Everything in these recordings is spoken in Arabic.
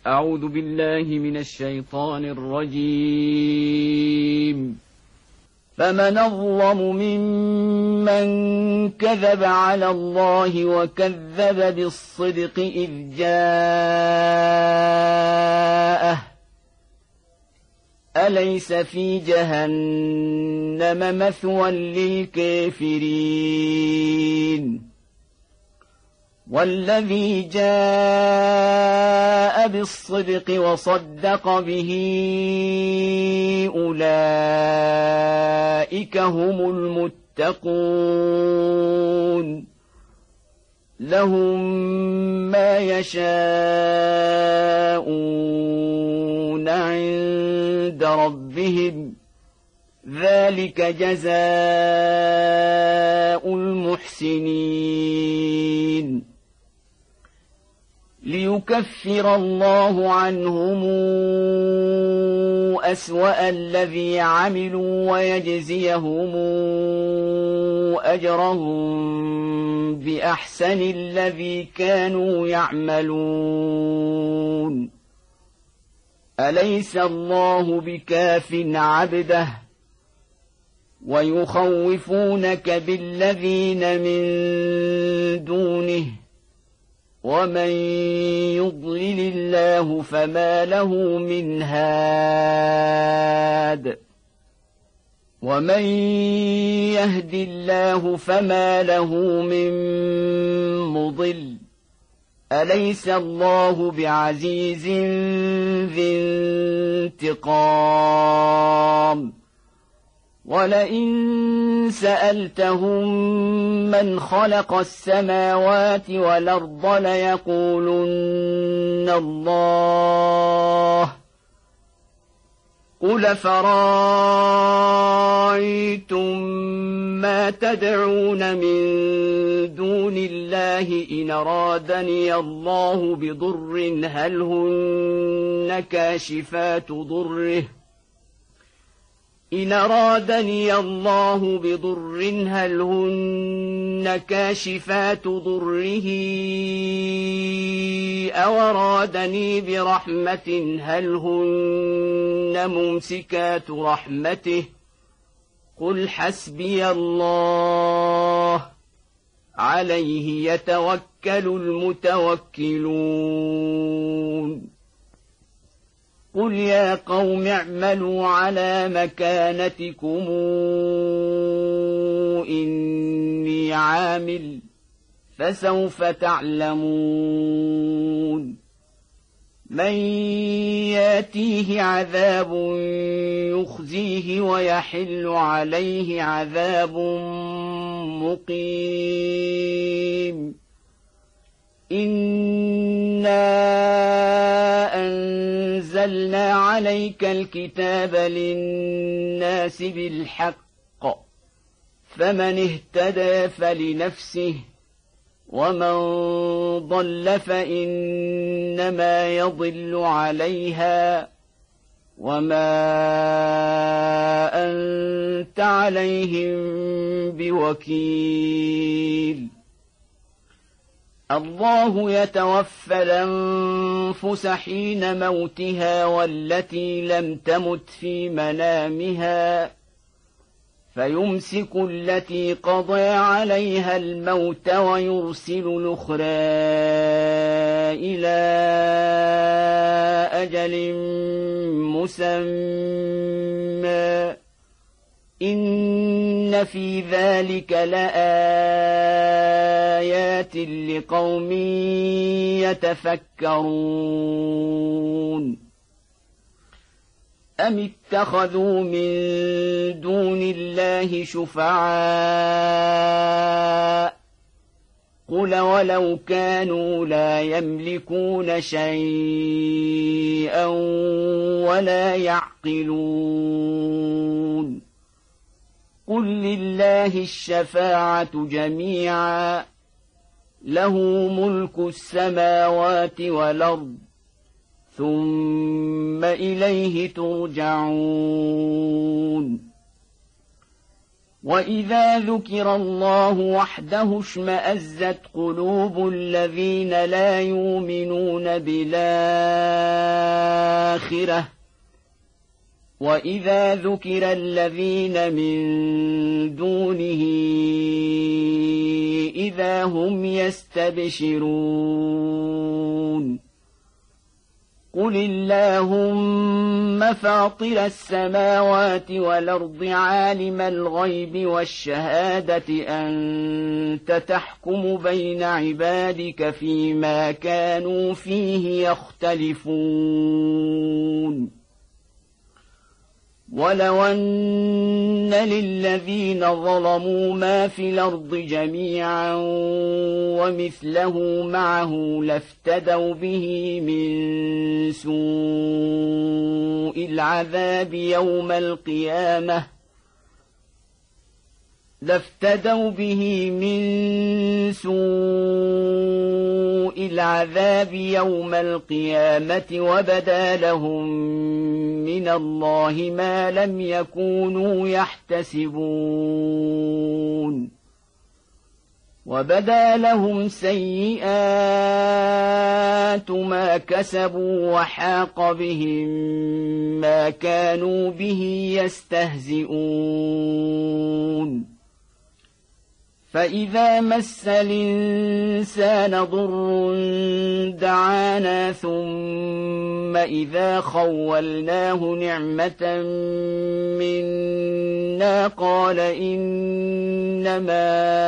أعوذ بالله من الشيطان الرجيم. فمن أظلم ممن كذب على الله وكذب بالصدق إذ جاءه أليس في جهنم مثوى للكافرين والذي جاء بالصدق وصدق به أولئك هم المتقون لهم ما يشاءون عند ربهم ذلك جزاء المحسنين ليكفر الله عنهم أسوأ الذي عملوا ويجزيهم أجرهم بأحسن الذي كانوا يعملون أليس الله بكاف عبده ويخوفونك بالذين من دونه ومن يضلل الله فما له من هاد ومن يهد الله فما له من مضل أليس الله بعزيز ذي انتقام ولئن سألتهم من خلق السماوات والأرض ليقولن الله قل فرأيتم ما تدعون من دون الله إن أرادني الله بضر هل هن كاشفات ضره إن أرادني الله بضر هل هن كاشفات ضره أو أرادني برحمة هل هن ممسكات رحمته قل حسبي الله عليه يتوكل المتوكلون قل يا قوم اعملوا على مكانتكم إني عامل فسوف تعلمون من ياتيه عذاب يخزيه ويحل عليه عذاب مقيم إنا أنزلنا عليك الكتاب للناس بالحق فمن اهتدى فلنفسه ومن ضل فإنما يضل عليها وما أنت عليهم بوكيل الله يتوفى الأنفس حين موتها والتي لم تمت في منامها فيمسك التي قضى عليها الموت ويرسل الأخرى إلى أجل مسمى إن في ذلك لآيات لقوم يتفكرون أم اتخذوا من دون الله شفعاء قل ولو كانوا لا يملكون شيئا ولا يعقلون قل لله الشفاعة جميعا له ملك السماوات والأرض ثم إليه ترجعون وإذا ذكر الله وحده اشمأزت قلوب الذين لا يؤمنون بالآخرة وإذا ذكر الذين من دونه إذا هم يستبشرون قل اللهم فاطر السماوات والأرض عالم الغيب والشهادة أنت تحكم بين عبادك فيما كانوا فيه يختلفون ولو أن للذين ظلموا ما في الأرض جميعا ومثله معه لافتدوا به من سوء العذاب يوم القيامة وبدا لهم من الله ما لم يكونوا يحتسبون وبدا لهم سيئات ما كسبوا وحاق بهم ما كانوا به يستهزئون فإذا مس الإنسان ضر دعانا ثم إذا خولناه نعمة منا قال إنما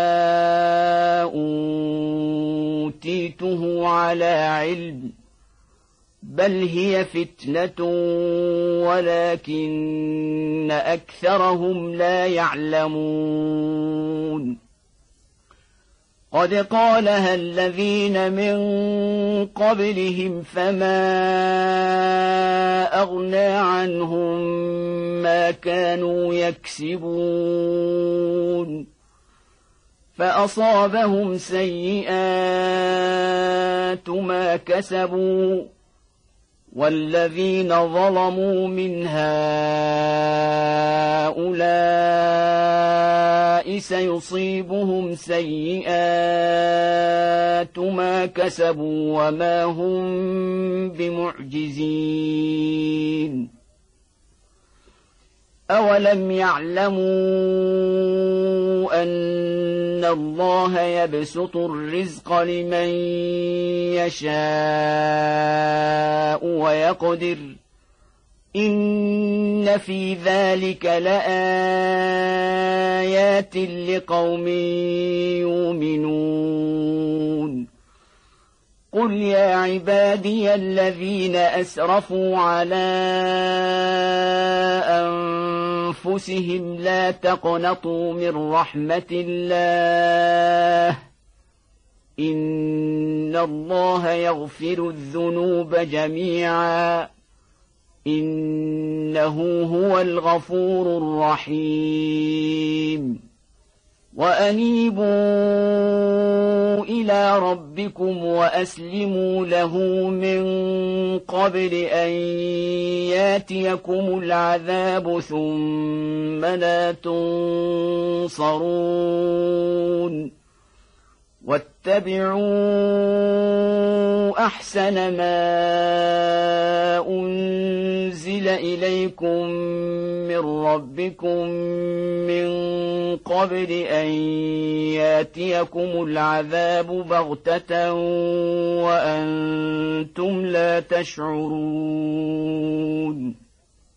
أوتيته على علم بل هي فتنة ولكن أكثرهم لا يعلمون قد قالها الذين من قبلهم فما أغنى عنهم ما كانوا يكسبون فأصابهم سيئات ما كسبوا والذين ظلموا من هؤلاء سيصيبهم سيئات ما كسبوا وما هم بمعجزين أولم يعلموا أن الله يبسط الرزق لمن يشاء ويقدر إن في ذلك لآيات لقوم يؤمنون قل يا عبادي الذين أسرفوا على أنفسهم لا تقنطوا من رحمة الله إن الله يغفر الذنوب جميعا إنه هو الغفور الرحيم وأنيبوا إلى ربكم وأسلموا له من قبل أن ياتيكم العذاب ثم لا تنصرون واتبعوا أحسن ما أنزل إليكم من ربكم من قبل أن ياتيكم العذاب بغتة وأنتم لا تشعرون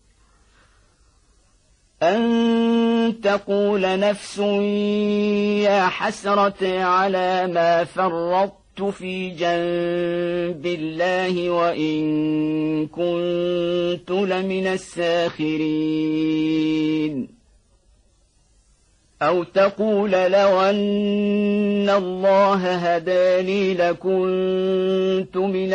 أن تقول نفس يا حسرة على ما فرطت في جنب الله وإن كنت لمن الساخرين أو تقول لو أن الله هداني لكنت من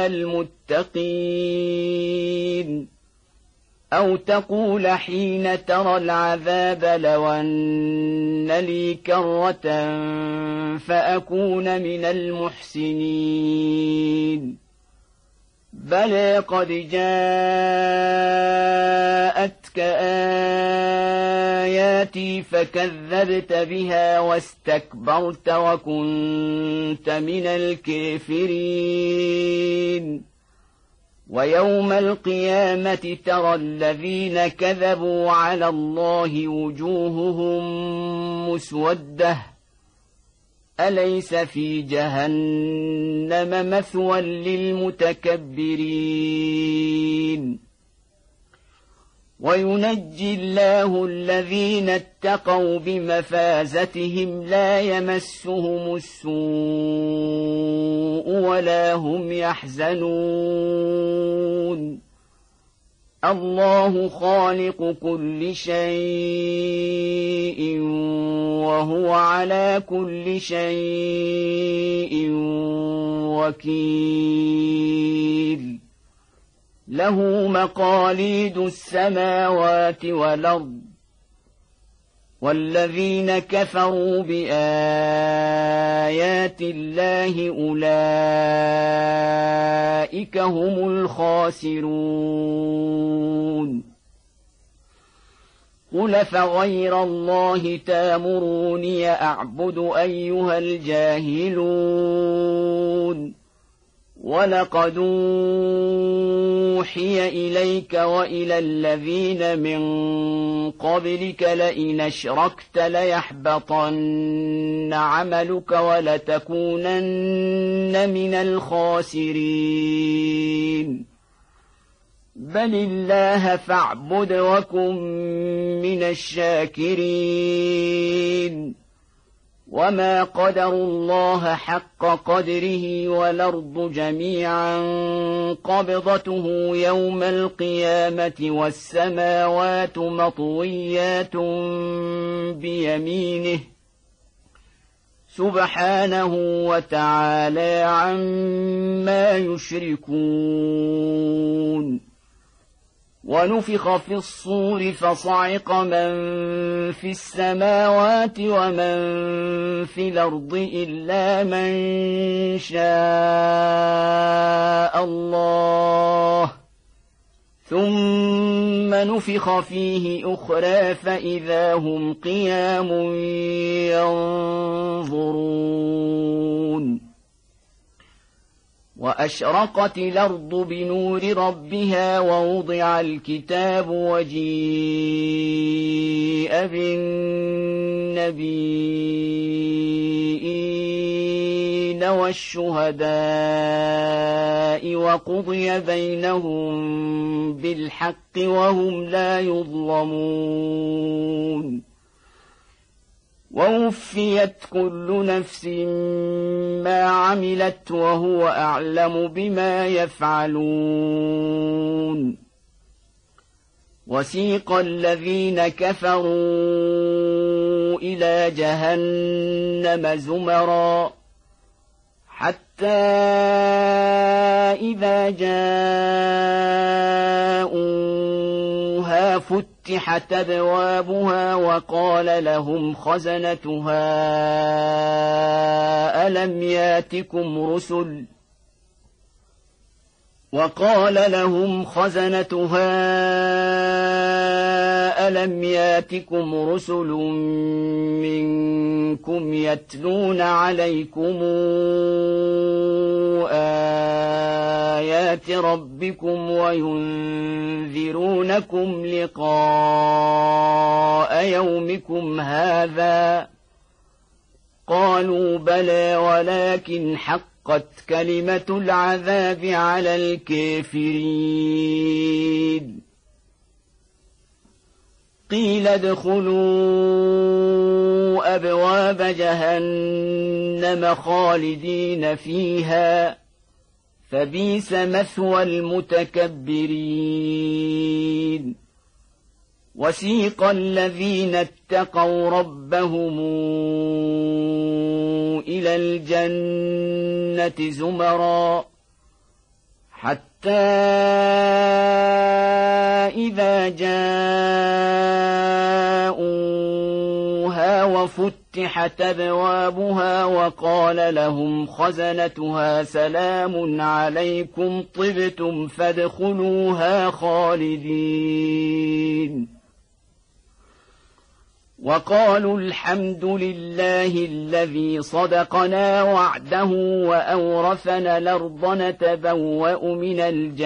المتقين أو تقول حين ترى العذاب لو أن لي كرة فأكون من المحسنين بلى قد جاءتك آياتي فكذبت بها واستكبرت وكنت من الكافرين ويوم القيامة ترى الذين كذبوا على الله وجوههم مسودة أليس في جهنم مثوى للمتكبرين وينجي الله الذين اتقوا بمفازتهم لا يمسهم السوء ولا هم يحزنون الله خالق كل شيء وهو على كل شيء وكيل له مقاليد السماوات والأرض والذين كفروا بآيات الله أولئك هم الخاسرون قل فغير الله تامروني أعبد أيها الجاهلون ولقد أوحي إليك وإلى الذين من قبلك لئن أشركت ليحبطن عملك ولتكونن من الخاسرين بل الله فاعبد وكن من الشاكرين وما قدروا الله حق قدره والأرض جميعا قبضته يوم القيامة والسماوات مطويات بيمينه سبحانه وتعالى عما يشركون ونفخ في الصور فصعق من في السماوات ومن في الأرض إلا من شاء الله ثم نفخ فيه أخرى فإذا هم قيام ينظرون وأشرقت الأرض بنور ربها ووضع الكتاب وجيء بالنبيين والشهداء وقضي بينهم بالحق وهم لا يظلمون ووفيت كل نفس ما عملت وهو أعلم بما يفعلون وسيق الذين كفروا إلى جهنم زمرا حتى إذا جاءوها فتحت أبوابها وقال لهم خزنتها ألم ياتكم رسل منكم يتلون عليكم آيات ربكم وينذرونكم لقاء يومكم هذا قالوا بلى ولكن حقت كلمة العذاب على الكافرين قيل ادخلوا أبواب جهنم خالدين فيها فبئس مثوى المتكبرين وسيق الذين اتقوا ربهم إلى الجنة زمرا حتى إذا جاءوها وفتحت وفتحت أبوابها وقال لهم خزنتها سلام عليكم طبتم فادخلوها خالدين وقالوا الحمد لله الذي صدقنا وعده وأورثنا الأرض نتبوأ من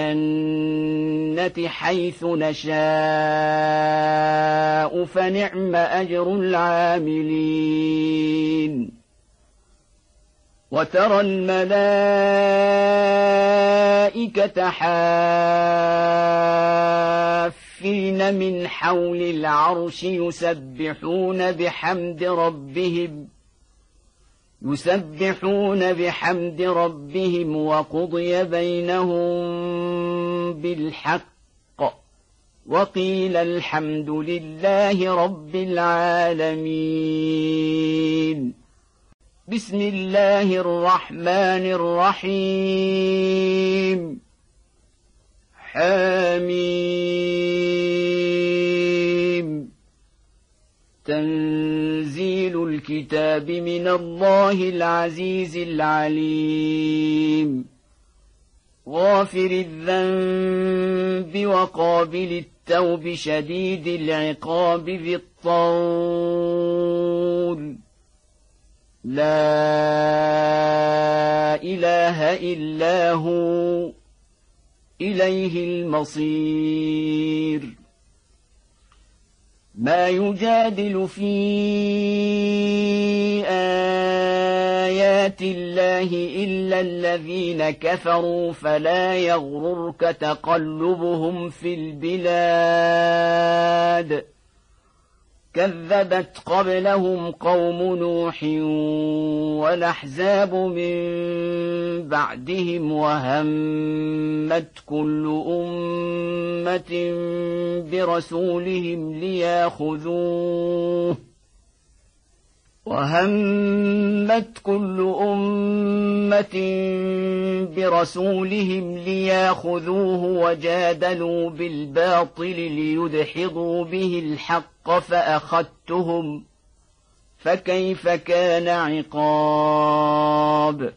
الجنة حيث نشاء فنعم أجر العاملين وترى الملائكة حافين من حول العرش يسبحون بحمد ربهم وقضي بينهم بالحق وقيل الحمد لله رب العالمين. بسم الله الرحمن الرحيم. حميم. تنزيل الكتاب من الله العزيز العليم. غافر الذنب وقابل التوب شديد العقاب ذي الطول لا إله إلا هو إليه المصير. ما يجادل في آيات الله إلا الذين كفروا فلا يغررك تقلبهم في البلاد. كذبت قبلهم قوم نوح والأحزاب من بعدهم وهمت كل أمة برسولهم لياخذوه وجادلوا بالباطل ليدحضوا به الحق فأخذتهم فكيف كان عقاب.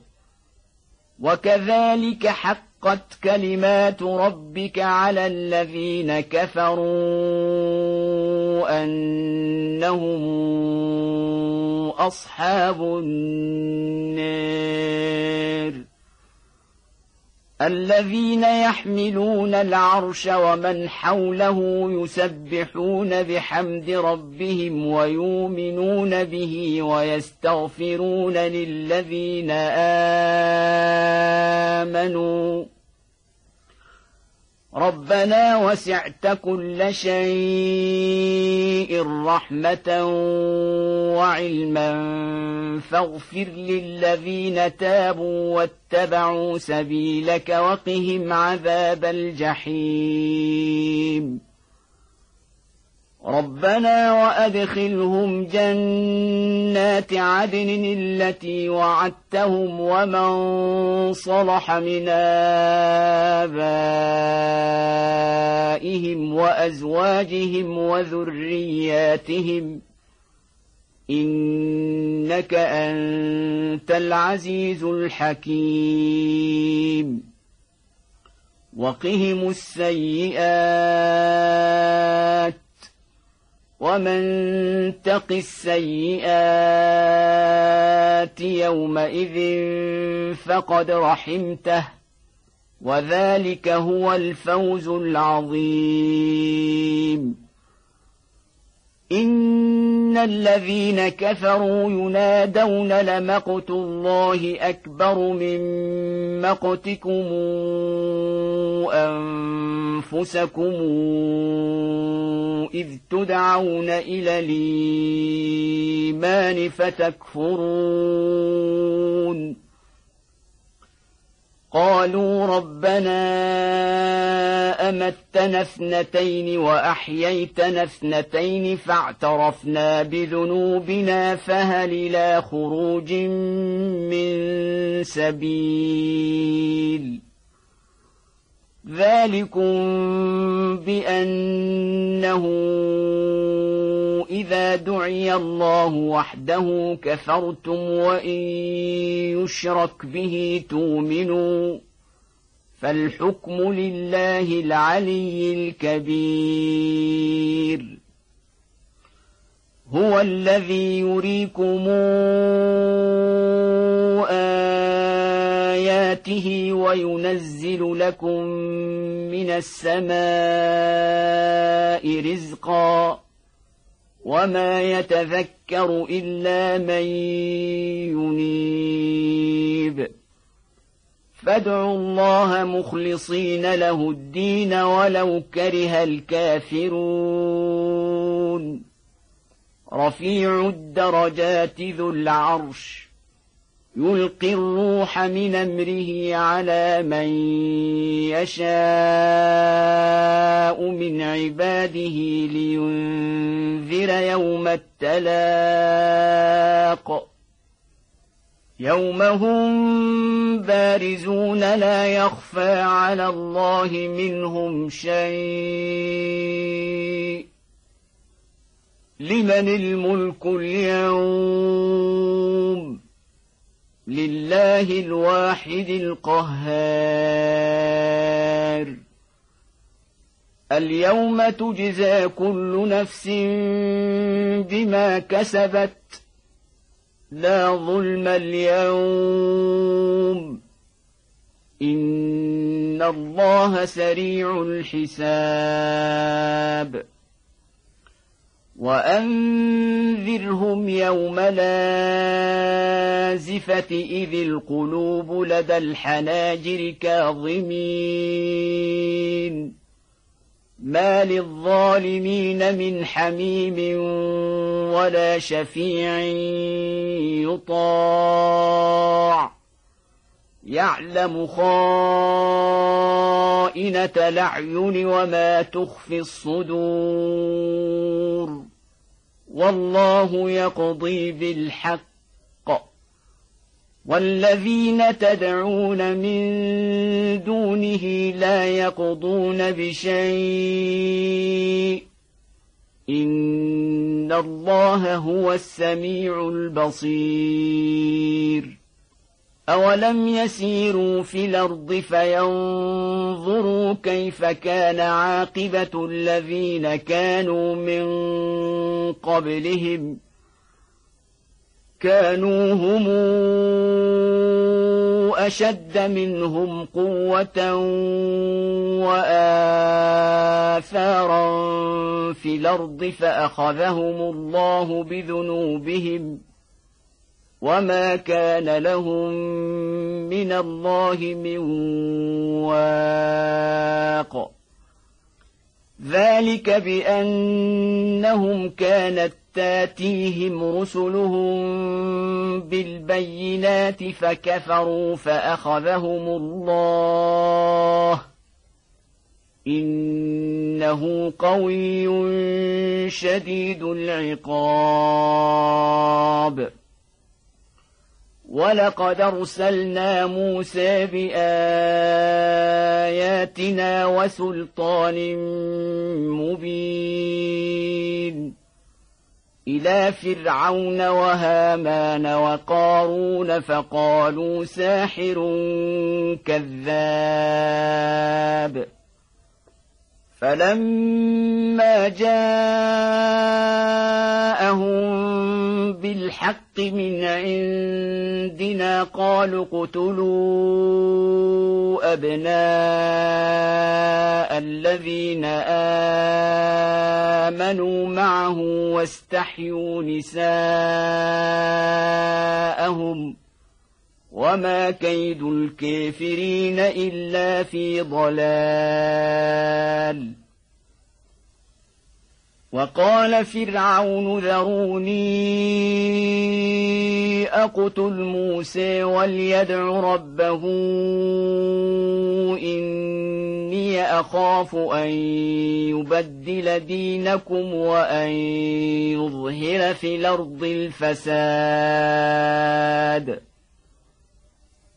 وكذلك حقت كلمات ربك على الذين كفروا أنهم أصحاب النار. الذين يحملون العرش ومن حوله يسبحون بحمد ربهم ويؤمنون به ويستغفرون للذين آمنوا ربنا وسعت كل شيء رحمة وعلما فاغفر للذين تابوا واتبعوا سبيلك وقهم عذاب الجحيم. ربنا وأدخلهم جنات عدن التي وعدتهم ومن صلح من آبائهم وأزواجهم وذرياتهم إنك أنت العزيز الحكيم. وقهم السيئات ومن تق السيئات يومئذ فقد رحمته وذلك هو الفوز العظيم. إن الذين كفروا ينادون لمقت الله أكبر من مقتكم أنفسكم إذ تدعون إلى الإيمان فتكفرون. قالوا ربنا أمتنا اثنتين وأحييتنا اثنتين فاعترفنا بذنوبنا فهل إلى خروج من سبيل. ذلكم بأنه إذا دعي الله وحده كفرتم وإن يشرك به تؤمنوا فالحكم لله العلي الكبير هو الذي يريكم آياته وينزل لكم من السماء رزقا وما يتذكر إلا من ينيب فادعوا الله مخلصين له الدين ولو كره الكافرون رفيع الدرجات ذو العرش يلقي الروح من أمره على من يشاء من عباده لينذر يوم التلاق يوم هم بارزون لا يخفى على الله منهم شيء لمن الملك اليوم لله الواحد القهار اليوم تجزى كل نفس بما كسبت لا ظلم اليوم إن الله سريع الحساب وأنذرهم يوم لازفة إذ القلوب لدى الحناجر كاظمين ما للظالمين من حميم ولا شفيع يطاع يعلم خائنة الأعين وما تخفي الصدور والله يقضي بالحق والذين تدعون من دونه لا يقضون بشيء إن الله هو السميع البصير أولم يسيروا في الأرض فينظروا كيف كان عاقبة الذين كانوا من قبلهم كانوا هم أشد منهم قوة وآثارا في الأرض فأخذهم الله بذنوبهم وما كان لهم من الله من واق ذلك بأنهم كانت تاتيهم رسلهم بالبينات فكفروا فأخذهم الله إنه قوي شديد العقاب ولقد أرسلنا موسى بآياتنا وسلطان مبين إلى فرعون وهامان وقارون فقالوا ساحر كذاب فلما جاءهم بالحق من عندنا قالوا اقتلوا أبناء الذين آمنوا معه واستحيوا نساءهم وما كيد الكافرين إلا في ضلال وقال فرعون ذروني أقتل موسى وليدع ربه إني أخاف أن يبدل دينكم وأن يظهر في الأرض الفساد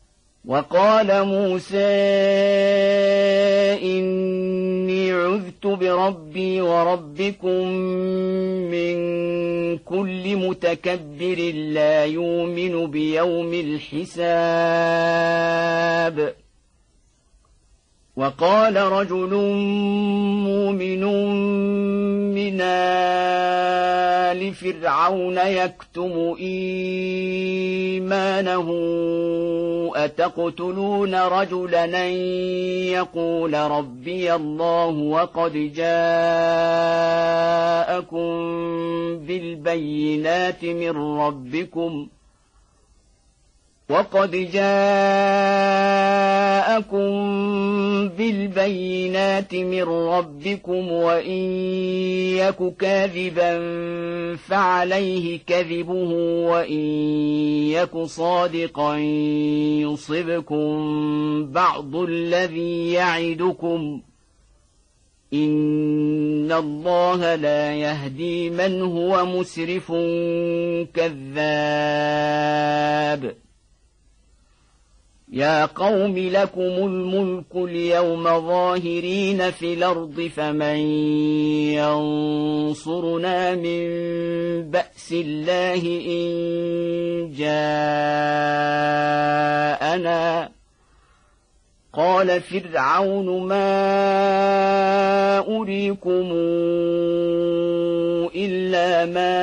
وقال موسى إني عذت بربي وربكم من كل متكبر لا يؤمن بيوم الحساب. وقال رجل مؤمن من آل فرعون يكتم إيمانه أتقتلون رجلا أن يقول ربي الله وقد جاءكم بالبينات من ربكم وإن يك كاذبا فعليه كذبه وإن يك صادقا يصبكم بعض الذي يعدكم إن الله لا يهدي من هو مسرف كذاب. يا قوم لكم الملك اليوم ظاهرين في الأرض فمن ينصرنا من بأس الله إن جاءنا. قال فرعون ما أريكم إلا ما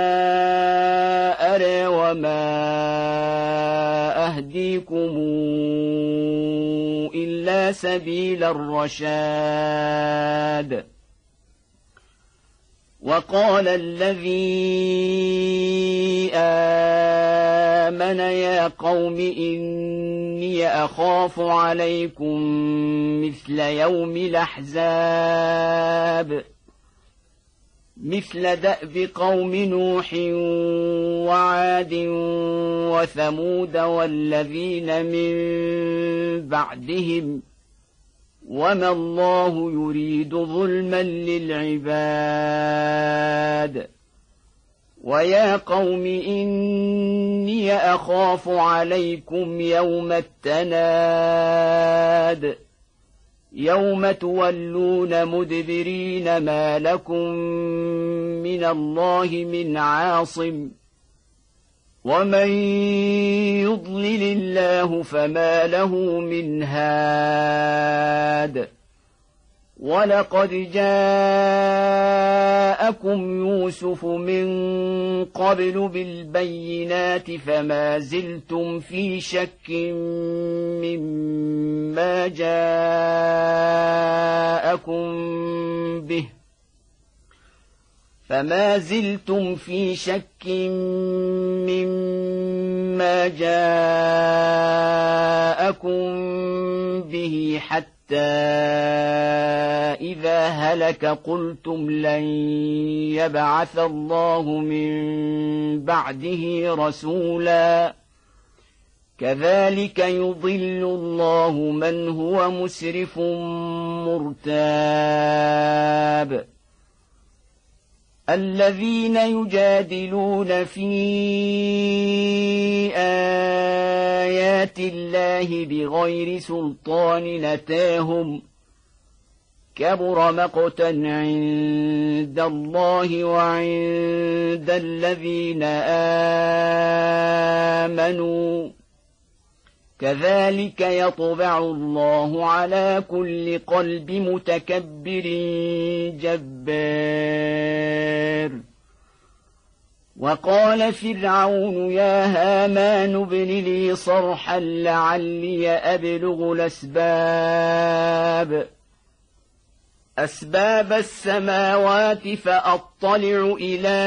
أرى وما أهديكم إلا سبيل الرشاد. وقال الذي آمن يا قوم إني أخاف عليكم مثل يوم الأحزاب مثل دأب قوم نوح وعاد وثمود والذين من بعدهم وما الله يريد ظلما للعباد. ويا قوم إني أخاف عليكم يوم التناد يوم تولون مدبرين ما لكم من الله من عاصم ومن يضلل الله فما له من هاد. ولقد جاءكم يوسف من قبل بالبينات فما زلتم في شك مما جاءكم به حتى إذا هلك قلتم لن يبعث الله من بعده رسولا كذلك يضل الله من هو مسرف مرتاب. الذين يجادلون في آيات الله بغير سلطان أتاهم كبر مقتا عند الله وعند الذين آمنوا كذلك يطبع الله على كل قلب متكبر جبار. وقال فرعون يا هامان ابن لي صرحا لعلي أبلغ أسباب السماوات فأطلع إلى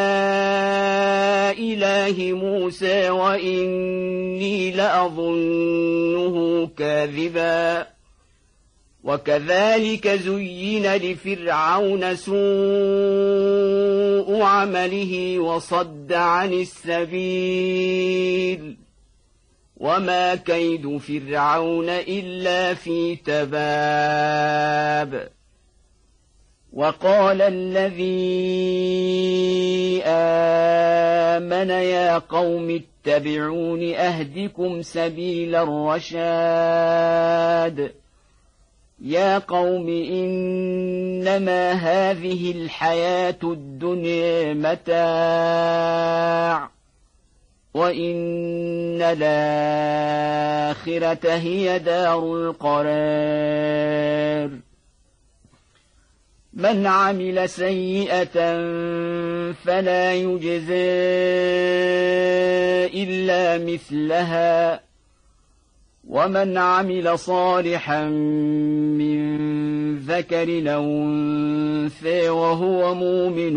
إله موسى وإني لأظنه كاذبا. وكذلك زين لفرعون سوء عمله وصد عن السبيل وما كيد فرعون إلا في تباب. وقال الذي آمن يا قوم اتبعون أهدكم سبيل الرشاد يا قوم إنما هذه الحياة الدنيا متاع وإن الآخرة هي دار القرار من عمل سيئة فلا يجزى إلا مثلها ومن عمل صالحا من ذكر أو أنثى وهو مؤمن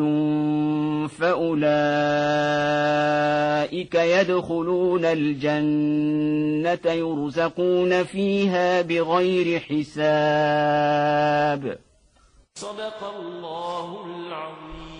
فأولئك يدخلون الجنة يرزقون فيها بغير حساب. صدق الله العظيم.